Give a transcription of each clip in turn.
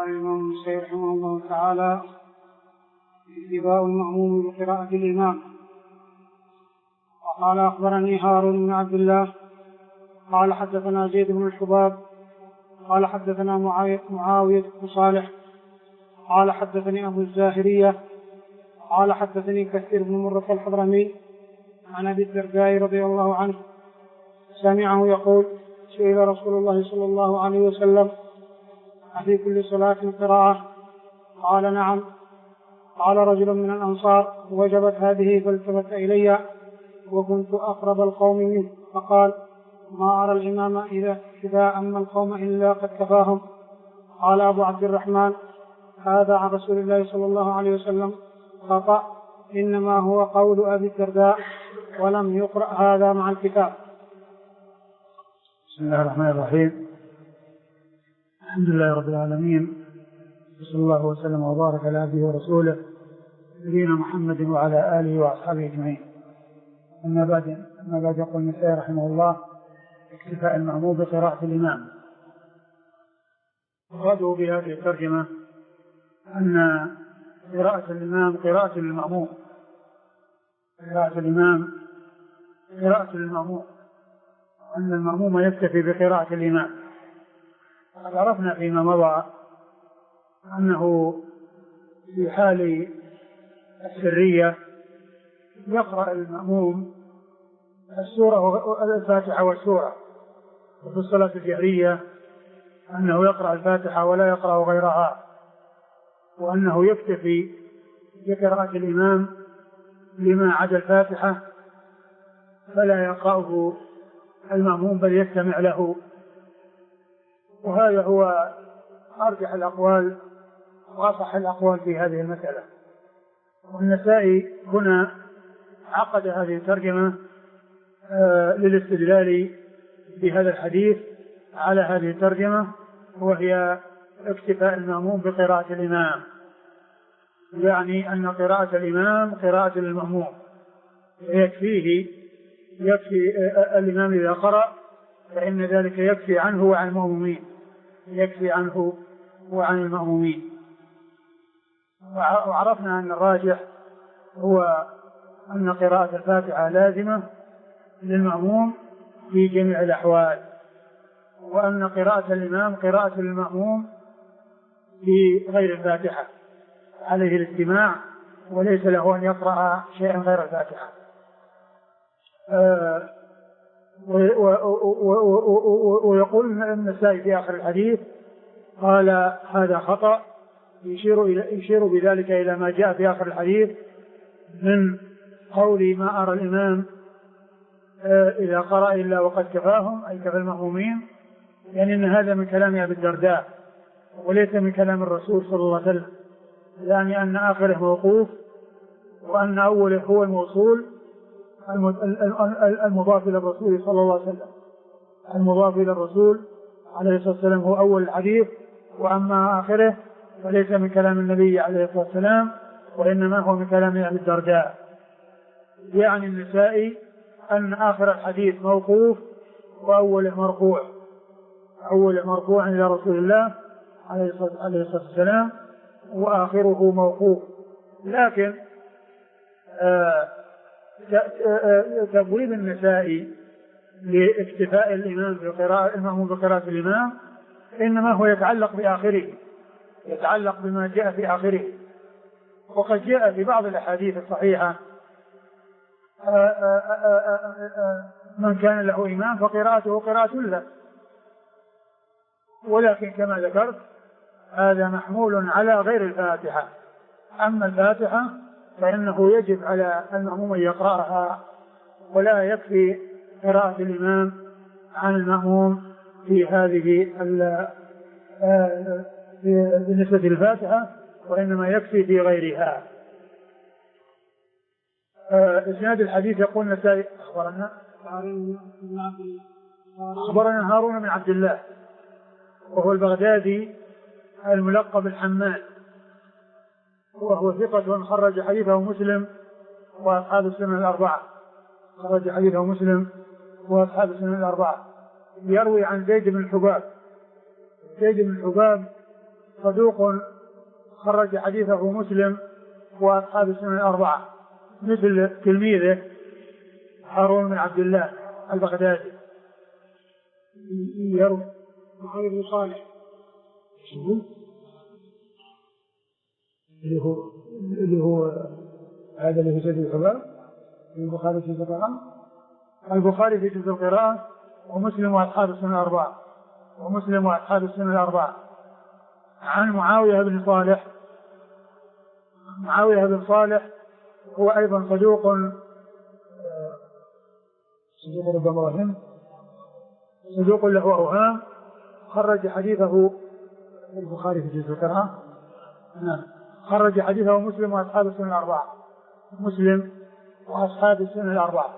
الإمام النسائي رحمه الله تعالى اتباع المأموم بقراءة الإمام. وقال أخبرني هارون بن عبد الله قال حدثنا زيد بن الحباب قال حدثنا معاوية بن صالح قال حدثني أبو الزاهرية قال حدثني كثير بن مرة الحضرمي عن أبي الدرداء رضي الله عنه سمعه يقول: سئل رسول الله صلى الله عليه وسلم: أفي كل صلاة قراءة؟ قال: نعم. قال رجل من الأنصار: وجبت هذه؟ فالتفت إلي وكنت أقرب القوم منه فقال: ما أرى الإمام إذا أما القوم إلا قد كفاهم. قال أبو عبد الرحمن: هذا عن رسول الله صلى الله عليه وسلم خطأ، إنما هو قول أبي الدرداء ولم يقرأ هذا مع الكتاب. بسم الله الرحمن الرحيم. الحمد لله رب العالمين، وصلى الله وسلم وبارك على عبده ورسوله نبينا محمد وعلى آله وأصحابه أجمعين. أما بعد يقول النسائي رحمه الله: اكتفاء المأموم بقراءة الإمام. مراده بهذه الترجمة أن قراءة الإمام قراءة للمأموم، قراءة الإمام قراءة للمأموم، أن المأموم يكتفي بقراءة الإمام. قد عرفنا فيما مضى أنه في حال السرية يقرأ المأموم الفاتحة والسورة، وفي الصلاة الجهرية أنه يقرأ الفاتحة ولا يقرأ غيرها، وأنه يكتفي بقراءة الإمام لما عدا الفاتحة فلا يقرأه المأموم بل يستمع له. وهذا هو أرجح الأقوال وأصح الأقوال في هذه المسألة. والنسائي هنا عقد هذه الترجمة للاستدلال بهذا الحديث على هذه الترجمة، وهي اكتفاء المأموم بقراءة الإمام، يعني أن قراءة الإمام قراءة للمأموم، يكفي الإمام إذا قرأ فإن ذلك يكفي عنه وعن المأمومين، يكفي عنه وعن المأمومين. وعرفنا أن الراجح هو أن قراءة الفاتحة لازمة للمأموم في جميع الأحوال، وأن قراءة الإمام قراءة للمأموم في غير الفاتحة، عليه الاستماع وليس له أن يقرأ شيئا غير الفاتحة. ويقول النسائي في آخر الحديث قال: هذا خطأ، يشير بذلك إلى ما جاء في آخر الحديث من قول: ما أرى الإمام إذا قرأ إلا وقد كفاهم، أي كفى المأمومين، يعني أن هذا من كلام أبي الدرداء وليس من كلام الرسول صلى الله عليه وسلم، يعني أن آخره موقوف وأن أوله هو الموصول المضاف إلى الرسول صلى الله عليه وسلم. المضاف إلى الرسول عليه الصلاة والسلام هو أول الحديث، وأما آخره فليس من كلام النبي عليه الصلاة والسلام وإنما هو من كلام أبي الدرداء. يعني النسائي أن آخر الحديث موقوف وأوله مرفوع، أوله مرفوع إلى رسول الله عليه الصلاة والسلام وآخره موقوف. لكن تبويب النسائي لاكتفاء المأموم بقراءة الإمام إنما هو يتعلق بآخره، يتعلق بما جاء في آخره. وقد جاء في بعض الأحاديث الصحيحة: من كان له إمام فقراءته قراءة له. ولكن كما ذكرت هذا محمول على غير الفاتحة. أما الفاتحة فإنه يجب على المأموم أن يقرأها، ولا يكفي قراءة الإمام عن المأموم في هذه بالنسبة للفاتحة، وإنما يكفي في غيرها. إسناد الحديث يقول النسائي: أخبرنا هارون بن عبد الله وهو البغدادي الملقب الحمال، وهو ثقة خرج حديثه مسلم وأصحاب السنن الأربعة، خرج حديثه مسلم وأصحاب السنن الأربعة. يروي عن زيد بن الحباب. زيد بن الحباب صدوق خرج حديثه مسلم وأصحاب السنن الأربعة، مثل تلميذه هارون بن عبد الله البغدادي يروي محمد بن صالح اللي هو هذا اللي هو جزء الحباب. البخاري في القراءة، البخاري في جزء القراءة، ومسلم وأصحاب السنن الأربعة، ومسلم وأصحاب السنن الأربعة. عن معاوية بن صالح، معاوية بن صالح هو أيضا صدوق ربما وهم، صدوق له أوهام، خرج حديثه البخاري في جزء القراءة، خرج حديثه مسلم وأصحاب السنن الأربعة، مسلم وأصحاب السنن الأربعة.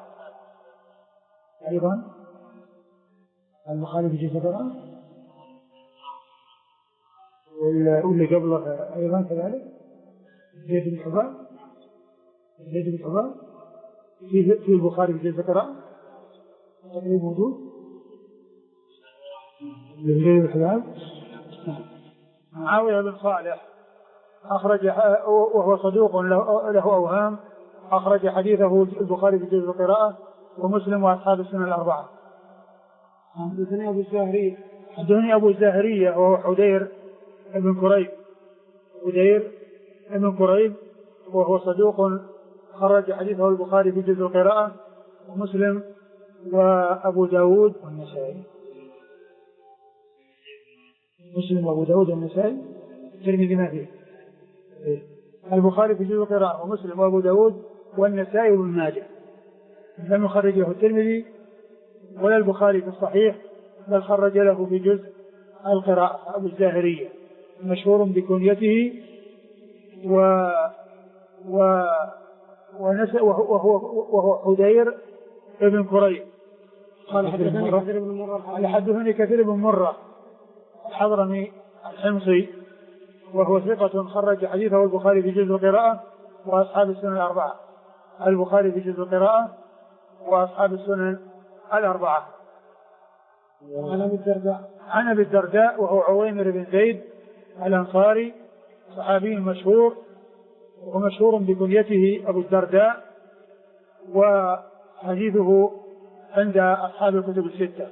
أيضا البخاري في جزء القراءة واللي قبله أيضا كذلك زيد بن حباب، زيد بن حباب في البخاري في جزء القراءة تقريبا موجود زيد بن حباب. معاوية بن صالح أخرج وهو صدوق له أوهام، أخرج حديثه البخاري في جزء القراءة ومسلم وأصحاب السنن الأربعة. حدثني أبو الزاهرية، حدثني أبو الزاهرية وهو حدير بن كريب، حدير بن كريب وهو صدوق خرج حديثه البخاري في جزء القراءة ومسلم وأبو داود والنسائي. مسلم وأبو داود والنسائي، الترمذي ما فيه. البخاري في جزء القراءة ومسلم وأبو داود والنسائي وابن ماجه، لم يخرج له الترمذي ولا البخاري في الصحيح، بل خرج له في جزء القراءة. أبو الزاهرية مشهور بكنيته وهو حدير ابن كريب. قال حدثني كثير بن مرة، قال حدثني كثير بن مرة الحضرمي الحمصي وهو ثقة خرج حديثه البخاري في جزء القراءة وأصحاب السنن الأربعة، البخاري في جزء القراءة وأصحاب السنن الأربعة. عن أبي الدرداء وهو عويمر بن زيد الأنصاري، صحابي مشهور ومشهور بكنيته أبو الدرداء، وحديثه عند أصحاب الكتب الستة،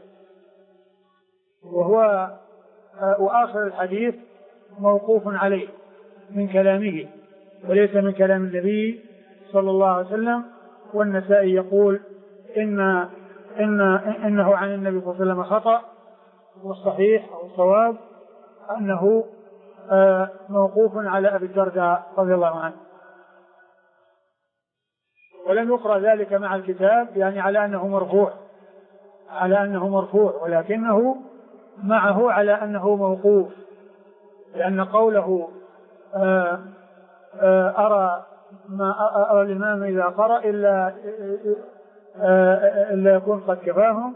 وهو وآخر الحديث موقوف عليه من كلامه وليس من كلام النبي صلى الله عليه وسلم. والنسائي يقول إنه عن النبي صلى الله عليه وسلم خطأ، والصحيح أو الصواب أنه موقوف على أبي الدرداء رضي الله عنه، ولم يقرأ ذلك مع الكتاب يعني على أنه مرفوع، ولكنه معه على أنه موقوف، لأن قوله أرى الإمام إذا قرأ إلا يكون قد كفاهم،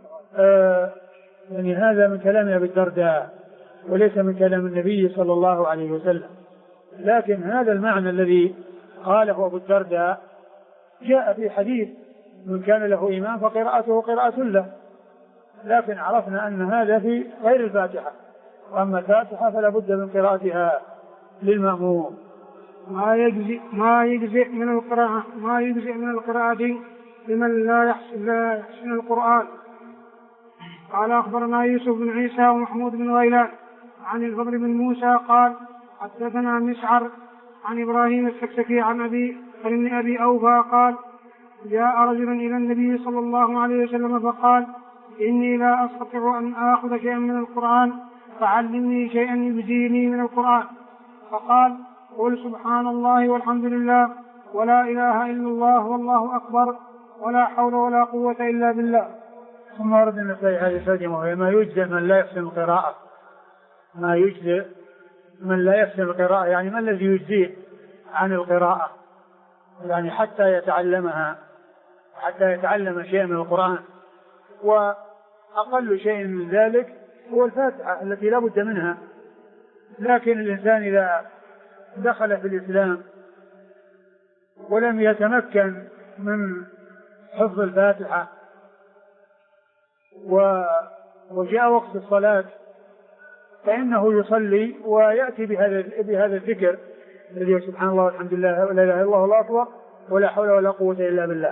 يعني هذا من كلام أبي الدرداء وليس من كلام النبي صلى الله عليه وسلم. لكن هذا المعنى الذي قاله أبو الدرداء جاء في حديث من كان له إمام فقراءته قراءة له، لكن عرفنا أن هذا في غير الفاتحة، وأما الفاتحة فلا بد من قراءتها للمأموم. ما يجزئ من القراءة لمن لا يحسن القرآن. قال أخبرنا يوسف بن عيسى ومحمود بن غيلان عن الفضل بن موسى قال حدثنا مسعر عن إبراهيم السكسكي عن أبي أوفى قال جاء رجل إلى النبي صلى الله عليه وسلم فقال إني لا أستطيع أن آخذ شيئا من القرآن فعلمني شيئا يجزيني من القرآن. فقال قل سبحان الله والحمد لله ولا إله إلا الله والله أكبر ولا حول ولا قوة إلا بالله. ثم ورد النسائي هذه الترجمة وهي ما يجزئ من لا يحسن القراءة. ما يجزئ من لا يحسن القراءة يعني ما الذي يجزيه عن القراءة، يعني حتى يتعلمها، حتى يتعلم شيئا من القرآن. وأقل شيء من ذلك هو الفاتحة التي لا بد منها، لكن الإنسان إذا دخل في الإسلام ولم يتمكن من حفظ الفاتحة وجاء وقت الصلاة فإنه يصلي ويأتي بهذا الذكر الذي هو سبحان الله والحمد لله ولا إله إلا الله والله أكبر ولا حول ولا قوة إلا بالله.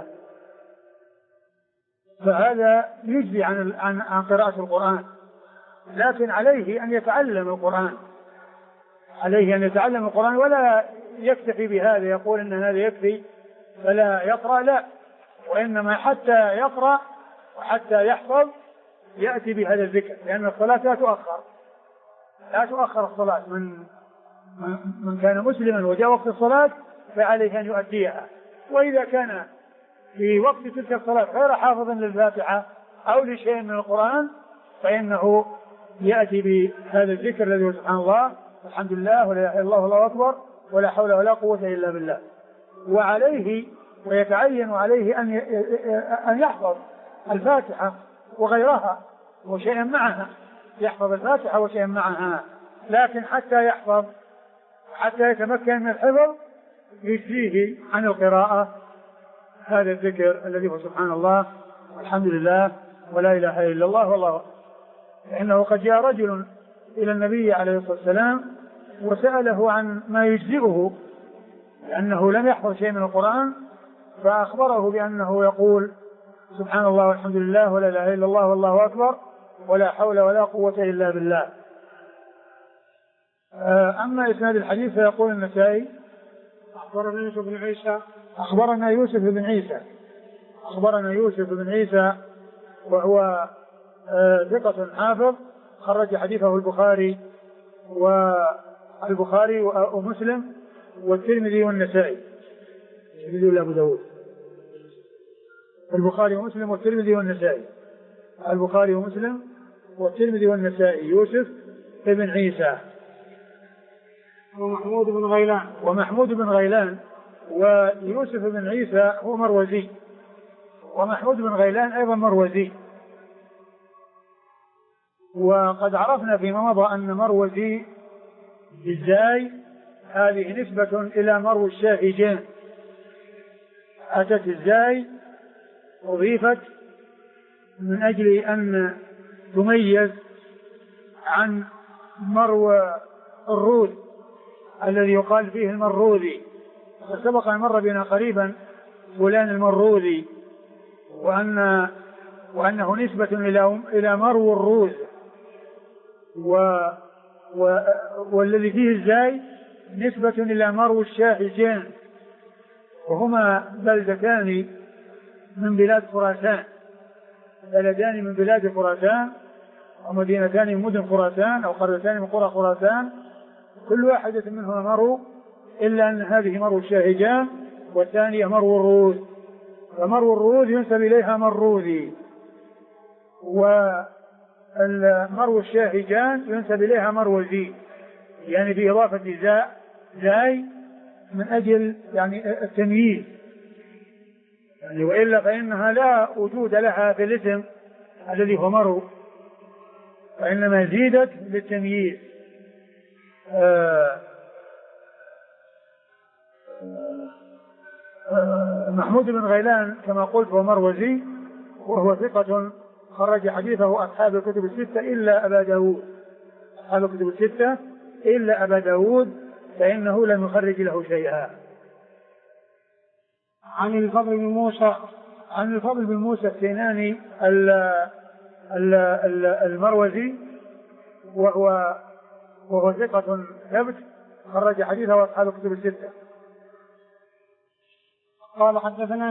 فهذا يجزي عن قراءة القرآن، لكن عليه أن يتعلم القرآن، عليه أن يتعلم القرآن ولا يكتفي بهذا يقول إن هذا يكفي فلا يقرأ، لا، وإنما حتى يقرأ وحتى يحفظ يأتي بهذا الذكر، لأن الصلاة لا تؤخر الصلاة. من كان مسلما وجاء وقت الصلاة فعليه أن يؤديها، وإذا كان في وقت تلك الصلاة غير حافظ للفاتحة أو لشيء من القرآن فإنه يأتي بهذا الذكر الذي هو سبحان الله الحمد لله ولا إله إلا الله والله أكبر ولا حول ولا قوة إلا بالله. وعليه ويتعين عليه أن يحفظ الفاتحة وغيرها وشيئا معها، يحفظ الفاتحة وشيئا معها، لكن حتى يحفظ حتى يتمكن من الحفظ يجزيه عن القراءة هذا الذكر الذي هو سبحان الله والحمد لله ولا إله إلا الله والله. لأنه قد جاء رجل إلى النبي عليه الصلاة والسلام وسأله عن ما يجزئه لأنه لم يحفظ شيء من القرآن، فأخبره بأنه يقول سبحان الله والحمد لله ولا إله إلا الله والله أكبر ولا حول ولا قوة إلا بالله. أما إسناد الحديث فيقول النسائي أخبرنا يوسف بن عيسى أخبرنا يوسف بن عيسى وهو ثقة حافظ خرج حديثه البخاري ومسلم والترمذي والنسائي. الترمذي أبو داود، البخاري ومسلم والترمذي والنسائي، البخاري ومسلم والترمذي والنسائي. يوسف بن عيسى ومحمود بن غيلان ويوسف بن عيسى هو مروزي، ومحمود بن غيلان أيضا مروزي. وقد عرفنا فيما مضى أن مروزي بالزاي هذه نسبة إلى مرو الشاهجان، أتت الزاي أضيفت من أجل أن تميز عن مرو الروذ الذي يقال فيه المروذي. سبق أن مر بنا قريبا فلان المروذي وأنه نسبة إلى مرو الروذ، والذي فيه الزاي نسبة إلى مرو الشاهجان، وهما بلدتان من بلاد خراسان، بلدان من بلاد خراسان ومدينتان من مدن خراسان أو قريتان من قرى خراسان، كل واحدة منهما مرو، إلا أن هذه مرو الشاهجان والثانية مرو الروذ. فمرو الروذ ينسب إليها مروذي، ومرو الشاهجان ينسب إليها مروزي، يعني بإضافة زاي من أجل يعني التمييز، يعني وإلا فإنها لا وجود لها في الاسم الذي هو مرو، وإنما زيدت للتمييز. محمود بن غيلان كما قلت هو مروزي، وهو ثقة خرج حديثه أصحاب الكتب الستة إلا أبا داود، أصحاب الكتب الستة إلا أبا داود فإنه لم يخرج له شيئا. عن الفضل بن موسى السيناني المروزي، وهو ثقة ثبت خرج حديثه أصحاب الكتب الستة. قال حدثنا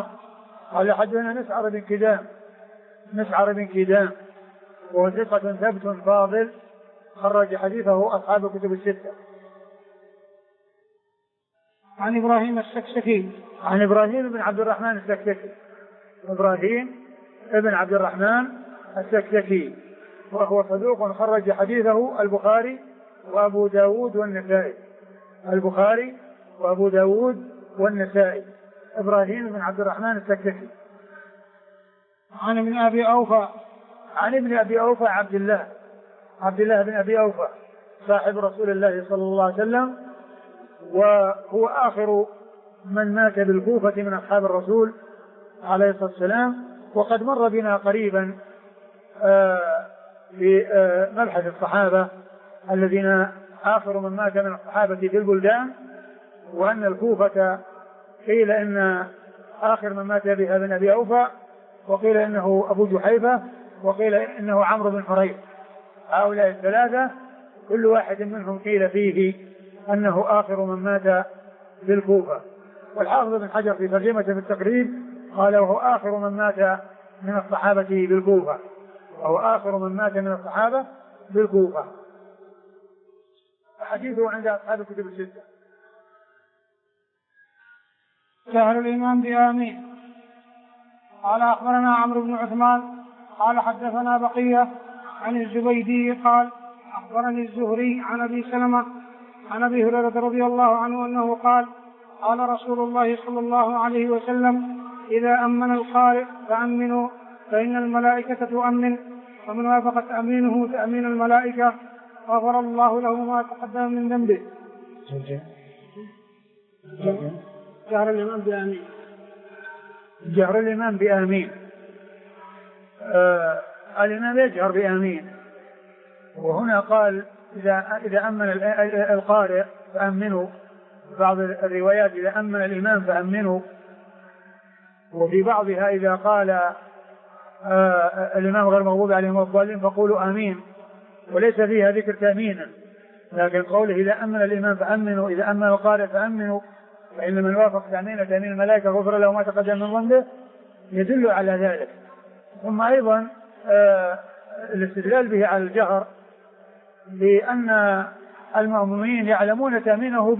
مسعر بن كدام وهو ثقة ثبت فاضل خرج حديثه أصحاب الكتب الستة. عن إبراهيم بن عبد الرحمن السكسكي وهو صدوق خرج حديثه البخاري وأبو داود والنسائي. إبراهيم بن عبد الرحمن السكسكي. عن ابن أبي أوفى عبد الله بن أبي أوفى صاحب رسول الله صلى الله عليه وسلم، وهو آخر من مات بالكوفة من أصحاب الرسول عليه الصلاة والسلام، وقد مر بنا قريبا في مبحث الصحابة الذين آخر من مات من الصحابة في البلدان، وأن الكوفة قيل إن آخر من مات بها بن أبي أوفى، وقيل إنه أبو جحيفة، وقيل إنه عمرو بن حريث. هؤلاء الثلاثة كل واحد منهم قيل فيه أنه آخر من مات بالكوفة. والحافظ بن حجر في ترجمة في التقريب قال وهو آخر من مات من الصحابة بالكوفة، وهو آخر من مات من الصحابة بالكوفة. حديثه عند أصحاب الكتب الستة. جهر الإمام بآمين. قال أخبرنا عمرو بن عثمان قال حدثنا بقية عن الزبيدي قال أخبرني الزهري عن أبي سلمة عن أبي هريرة رضي الله عنه أنه قال قال رسول الله صلى الله عليه وسلم إذا أمن القارئ فأمنوا فإن الملائكة تؤمن، ومن وافقت تأمينه تأمين الملائكة غفر الله له ما تقدم من ذنبه. جهر الإمام بآمين. جهر الإمام بآمين. الإمام يجهر بآمين، وهنا قال إذا أمن القارئ فأمنوا. بعض الروايات إذا أمن الإمام فأمنوا، وفي بعضها إذا قال الإمام غير مغضوب عليهم ولا الضالين فقولوا آمين، وليس فيها ذكر تأمينا، لكن قوله إذا أمن الإمام فأمنوا إذا أمن القارئ فأمنوا فإن من وافق تأمين الملائكة غفر له ما تقدم من ذنبه يدل على ذلك. ثم أيضا الاستدلال به على الجهر لأن المأمومين يعلمون تأمينه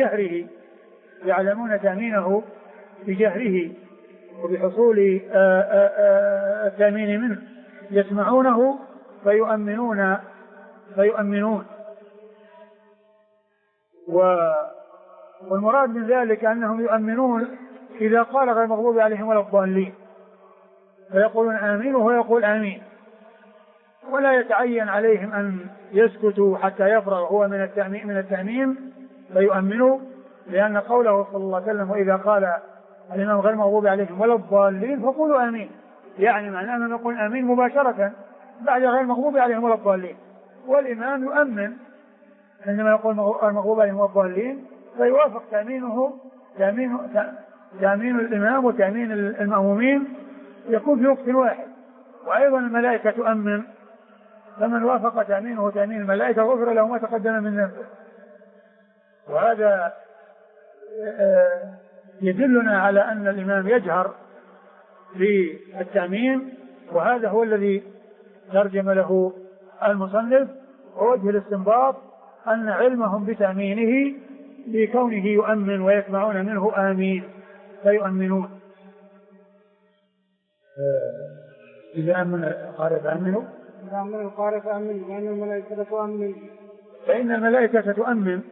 بجهره وبحصول التأمين منه، يسمعونه فيؤمنون. والمراد من ذلك أنهم يؤمنون إذا قال غير المغضوب عليهم ولا الضالين فيقولون آمين وهو يقول آمين، ولا يتعين عليهم أن يسكتوا حتى يفرغ هو من التأمين فيؤمنوا، لأن قوله صلى الله عليه وسلم وإذا قال الإمام غير المغضوب عليهم ولا الضالين فقولوا آمين، يعني معناه أنه يقول آمين مباشرة بعد غير المغضوب عليهم ولا الضالين. والإمام يؤمن عندما يقول المغضوب عليهم ولا الضالين فيوافق تأمين الإمام وتأمين المأمومين يكون في وقت واحد. وأيضا الملائكة تؤمن، فمن وافق تأمينه وتأمين الملائكة غفر له ما تقدم من ذنبه. وهذا يدلنا على أن الإمام يجهر في التأمين، وهذا هو الذي ترجم له المصنف. ووجه الاستنباط أن علمهم بتأمينه بكونه يؤمن ويسمعون منه آمين فيؤمنون. إذا أمن القارئ فأمنوا فإن الملائكة تؤمن فإن الملائكة تؤمن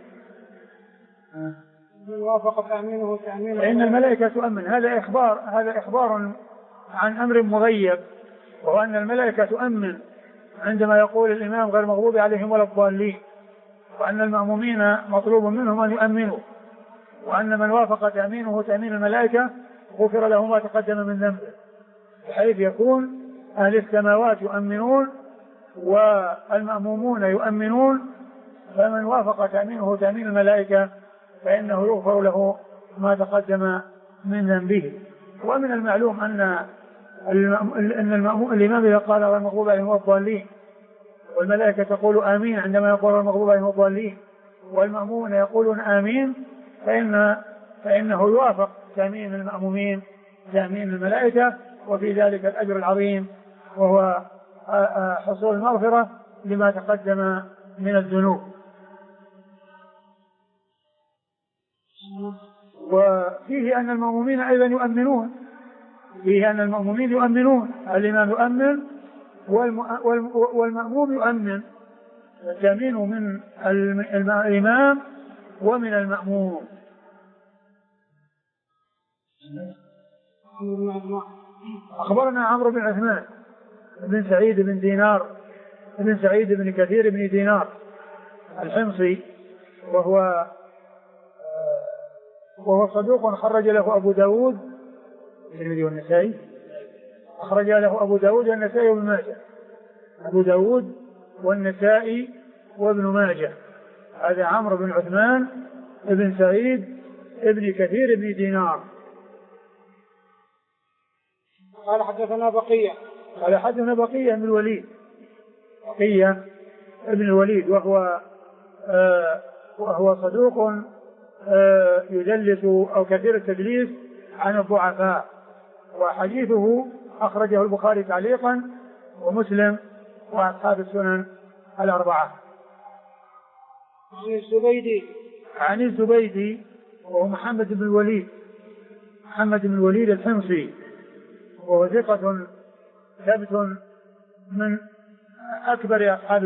من وافق تأمينه تأمين فإن الملائكة تؤمن. هذا إخبار عن أمر مغيب، وهو أن الملائكة تؤمن عندما يقول الإمام غير مغضوب عليهم ولا الضالين، وأن المأمومين مطلوب منهم أن يؤمنوا، وأن من وافق تأمينه تأمين الملائكة غفر له ما تقدم من ذنبه، بحيث يكون أهل السماوات يؤمنون والمأمومون يؤمنون، فمن وافق تأمينه تأمين الملائكة فإنه يغفر له ما تقدم من ذنبه. ومن المعلوم أن الإمام إذا قال غير المغضوب عليهم ولا الضالين والملائكة تقول آمين عندما يقول غير المغضوب عليهم ولا الضالين والمأمومون يقولون آمين فإنه يوافق تأمين المأمومين تأمين الملائكة، وفي ذلك الأجر العظيم وهو حصول المغفرة لما تقدم من الذنوب. وفيه أن المأمومين أيضا يؤمنون، الإمام يؤمن والمأموم يؤمن، التأمين من الإمام ومن المأموم. أخبرنا عمرو بن عثمان بن سعيد بن دينار بن سعيد بن كثير بن دينار الحمصي، وهو صدوق خرج له أبو داود والنسائي، أخرج له أبو داود والنسائي وابن ماجه. أبو داود والنسائي وابن ماجه. هذا عمرو بن عثمان بن سعيد بن كثير بن دينار. قال حدثنا بقية بن الوليد، بقية ابن الوليد وهو صدوق يدلس أو كثير التدليس عن الضعفاء، وحديثه أخرجه البخاري تعليقا ومسلم وأصحاب السنن الأربعة. عن الزبيدي وهو محمد بن الوليد الحمصي، وهو ثقة ثبت من أكبر أصحاب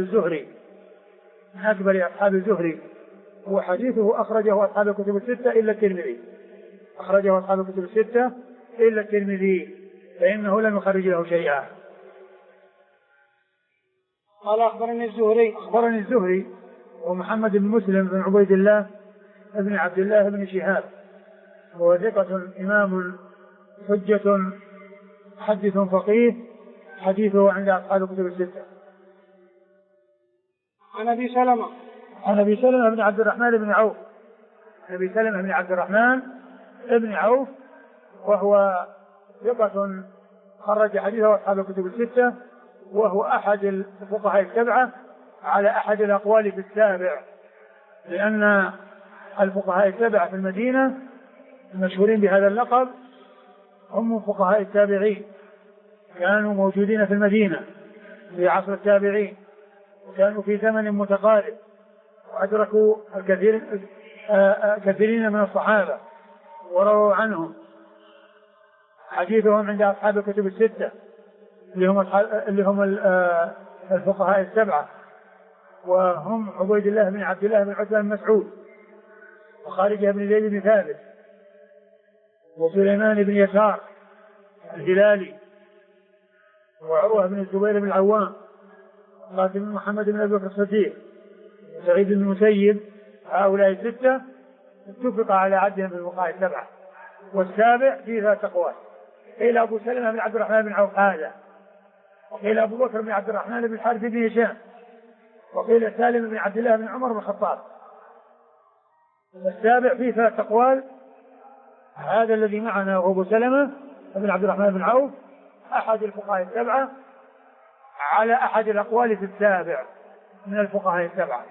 الزهري، وحديثه أخرجه أصحاب الكتب الستة إلا الترمذي، فإنه لم يخرج له شيئا. قال أخبرني الزهري ومحمد بن مسلم بن عبيد الله بن عبد الله بن شهاب، وهو ثقة إمام حجة محدث فقيه، حديثه عند أصحاب الكتب الستة. عن أبي سلمة بن عبد الرحمن بن عوف، وهو ثقة خرج حديثه أصحاب الكتب الستة، وهو أحد الفقهاء السبعة على أحد الأقوال في السابع، لأن الفقهاء السبعة في المدينة المشهورين بهذا اللقب هم فقهاء التابعين، كانوا موجودين في المدينة في عصر التابعين، وكانوا في زمن متقارب، وأدركوا كثيرين من الصحابة ورووا عنهم. حديثهم عند أصحاب الكتب الستة اللي هم الفقهاء السبعة، وهم عبيد الله بن عبد الله بن عتبة بن مسعود، وخارجة بن زيد بن ثابت، وسليمان بن يسار الهلالي، وعروة بن الزبير بن العوام، قاسم بن محمد بن أبي بكر الصديق، وسعيد بن المسيب. هؤلاء الستة اتفق على عدهم في الفقهاء السبعة. والسابع في ذات أقوال، قيل أبو سلمة بن عبد الرحمن بن عوف هذا، وقيل أبو بكر بن عبد الرحمن بن الحارث بن هشام، وقيل سالم بن عبد الله بن عمر بن الخطاب. السابع في ثلاث أقوال، هذا الذي معنا هو أبو سلمة بن عبد الرحمن بن عوف أحد الفقهاء السبعة على أحد الأقوال في السابع من الفقهاء السبعة.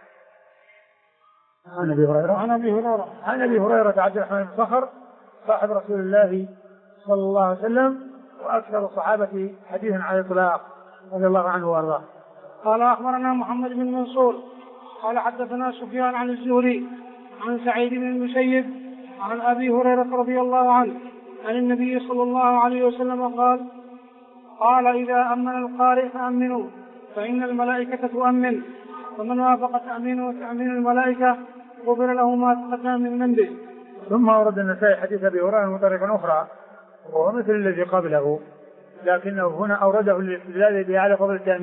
عن أبي هريرة عبد الرحمن بن صخر صاحب رسول الله صلى الله عليه وسلم، وأكثر الصحابة حديثا على الإطلاق رضي الله عنه وأرضاه. قال أخبرنا محمد بن منصور قال حدثنا سفيان عن الزهري عن سعيد بن المسيب عن أبي هريرة رضي الله عنه عن النبي صلى الله عليه وسلم قال إذا أمن القارئ فأمنوا فإن الملائكة تؤمن، ومن وافق تأمين الملائكة غفر له ما تقدم من ذنبه. ثم أورد النسائي حديث أبي هريرة من طريق أخرى وهو مثل الذي قبله، لكنه هنا أورده للاستدلال به على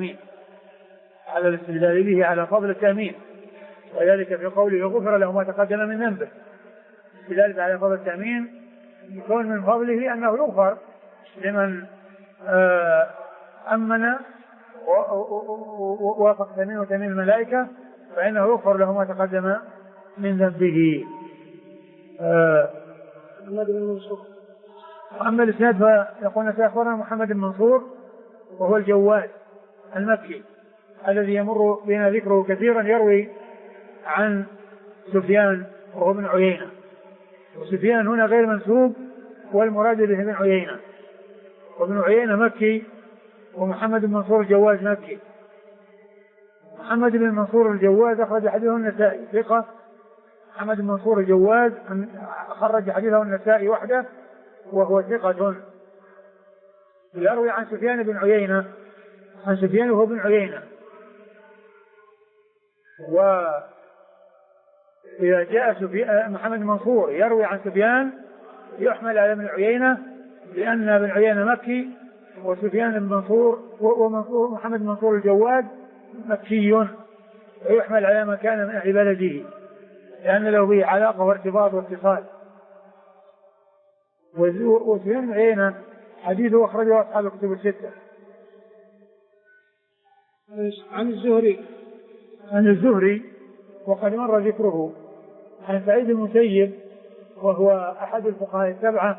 فضل التأمين، وذلك في قوله غفر له ما تقدم من ذنبه. استدلال على فضل التأمين يكون من فضله أنه يغفر لمن أمن ووافق تأمين الملائكة، فإنه يغفر له ما تقدم من ذنبه. محمد بن منصور. أما الإسناد فيقول سيخبرنا محمد بن منصور وهو الجواد المكي الذي يمر بنا ذكره كثيرا، يروي عن سفيان وهو ابن عيينة، وسفيان هنا غير منسوب والمراد به ابن عيينة، وابن عيينة مكي، ومحمد بن منصور الجواد مكي. محمد بن منصور الجواد أخرج حديثه النسائي ثقة. محمد بن منصور الجواد خرج حديثه النسائي وحده، وهو ثقة يروي عن سفيان بن عيينة، عن سفيان وهو ابن عيينة. وإذا جاء محمد بن منصور يروي عن سفيان يحمل على ابن عيينة، لأن ابن عيينة مكي، وسفيان بن منصور محمد بن منصور الجواد مكي، ويحمل على ما كان من أهل بلده، لأن له به علاقة وارتباط واتصال. وسفيان بن عيينة حديثه أخرجه أصحاب الكتب الستة. عن الزهري عن الزهري وقد مر ذكره. عن سعيد بن المسيب وهو أحد الفقهاء السبعة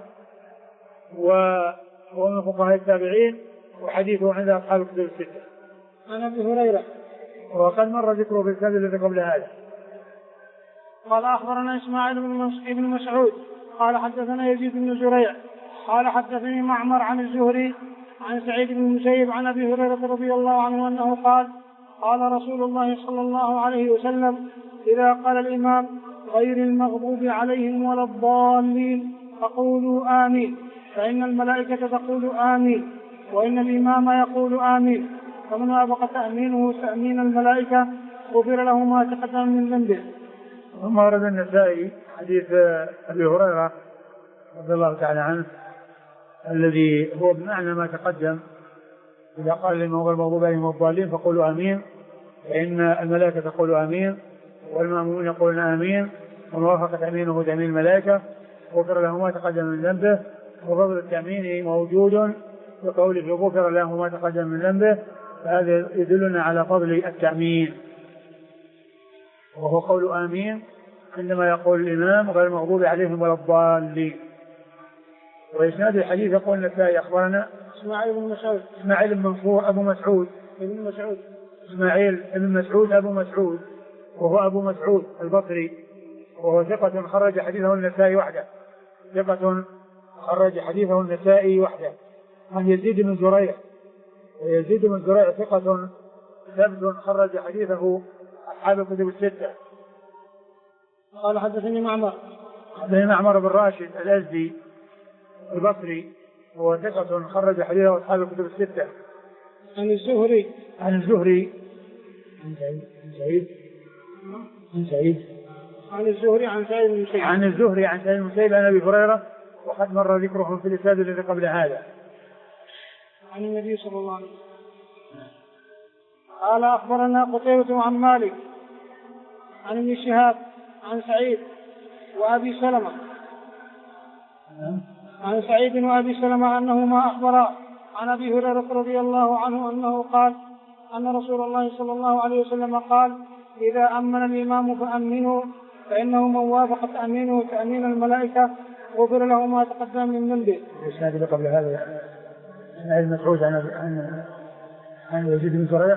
وهو من فقهاء التابعين وحديثه عند أصحاب الكتب الستة. عن أبي هريرة وقد مر ذكره في الكتاب الذي قبل هذا. قال أخبرنا إسماعيل بن مسعود قال حدثنا يزيد بن زريع قال حدثني معمر عن الزهري عن سعيد بن المسيب عن أبي هريرة رضي الله عنه أنه قال قال رسول الله صلى الله عليه وسلم إذا قال الإمام غير المغضوب عليهم ولا الضالين فقولوا آمين فإن الملائكة تقول آمين وإن الإمام يقول آمين فمن وافق تأمينه تأمين الملائكة غفر له ما تقدم من ذنبه. ثم ورد النسائي حديث أبي هريرة رضي الله تعالى عنه الذي هو بمعنى ما تقدم إذا قال للمغضوب عليهم والضالين فقولوا آمين فإن الملائكة تقول آمين والمأمومون يقولون آمين ومن وافق تأمينه تأمين الملائكة غفر له ما تقدم من ذنبه. وفضل التأمين موجود بقوله غفر له ما تقدم من ذنبه فهذا يدلنا على فضل التأمين وهو قول آمين عندما يقول الإمام غير المغضوب عليهم ولا الضالين. وإسناد الحديث يقول النسائي أخبرنا إسماعيل بن مسعود إسماعيل بن منصور أبو مسعود إسماعيل بن مسعود أبو مسعود وهو أبو مسعود البصري وهو ثقة خرج حديثه النسائي وحده ثقة خرج حديثه النسائي وحده. عن يزيد بن زريع يزيد بن زريع ثقة ثبت خرج حديثه أصحاب الكتب الستة. قال حدثني معمر بن راشد الأزدي البصري وهو ثقة خرج حديثه أصحاب الكتب الستة. عن الزهري عن الزهري عن الزهري عن سعيد بن المسيب عن أبي هريرة وقد مر ذكرهم في الإسناد الذي قبل هذا. عن النبي صلى الله عليه وسلم قال أخبرنا قتيبة عن مالك عن ابن شهاب عن سعيد وأبي سلمة عن سعيد وأبي سلمة أنهما أخبرا عن أبي هريرة رضي الله عنه أنه قال أن رسول الله صلى الله عليه وسلم قال إذا أمن الإمام فأمنوا فإنه من وافق تأمينه تأمين الملائكة غفر له ما تقدم من ذنبه. الإسناد اللي قبل هذا عن مسعود عن يزيد بن زريع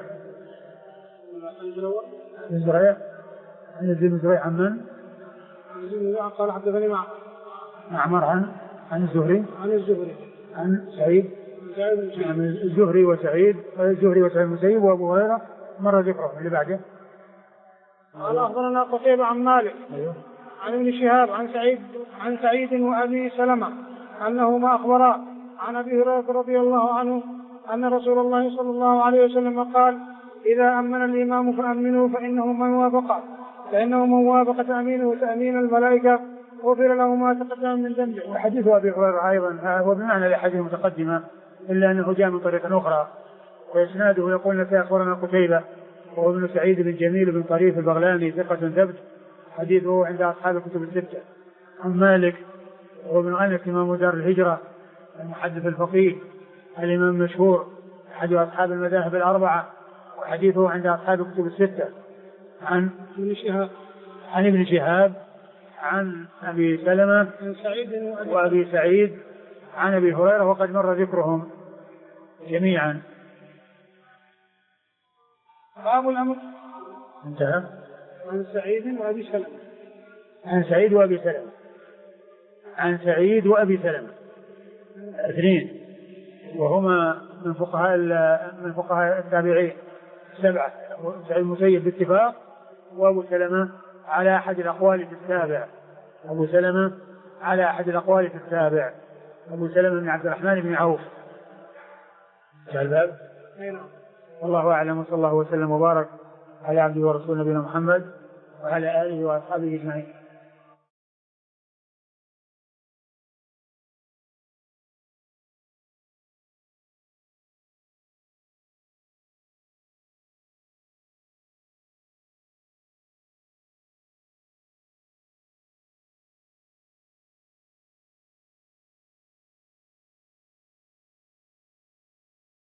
عن يزيد بن زريع عن من؟ قال حدثني معمر عن الزهري عن سعيد عن الزهري وسعيد المسيب وأبو هريرة مر ذكره اللي بعده. قال أخبرنا قتيبة عن مالك عن ابن شهاب عن سعيد وأبي سلمة أنهما أخبرا عن أبي هريرة رضي الله عنه أن رسول الله صلى الله عليه وسلم قال إذا أمن الإمام فأمنوا فإنه من وافق تأمينه تأمين الملائكة غفر له ما تقدم من ذنبه. وحديث أبي هريرة أيضا هو بمعنى الحديث المتقدمة إلا أنه جاء من طريق أخرى. وإسناده يقول لك أخبرنا قتيبة وهو ابن سعيد بن جميل بن طريف البغلاني ثقة ثبت حديثه عند أصحاب الكتب الستة. عن مالك وهو ابن أنس إمام دار الهجرة المحدث الفقيه الإمام المشهور أحد أصحاب المذاهب الأربعة وحديثه عند أصحاب الكتب الستة. عن ابن شهاب عن أبي سلمة وأبي سعيد عن أبي هريرة وقد مر ذكرهم جميعا. باب الأمر انتهى. عن سعيد وأبي سلمة عن سعيد وأبي سلمة اثنين وهما من فقهاء التابعين السبعة. سعيد المسيب باتفاق وأبو سلمة على أحد الأقوال في السابع أبو سلمة بن عبد الرحمن بن عوف. الباب والله أعلم وصلى الله وسلم وبارك على عبده ورسوله نبينا محمد وعلى آله وأصحابه أجمعين.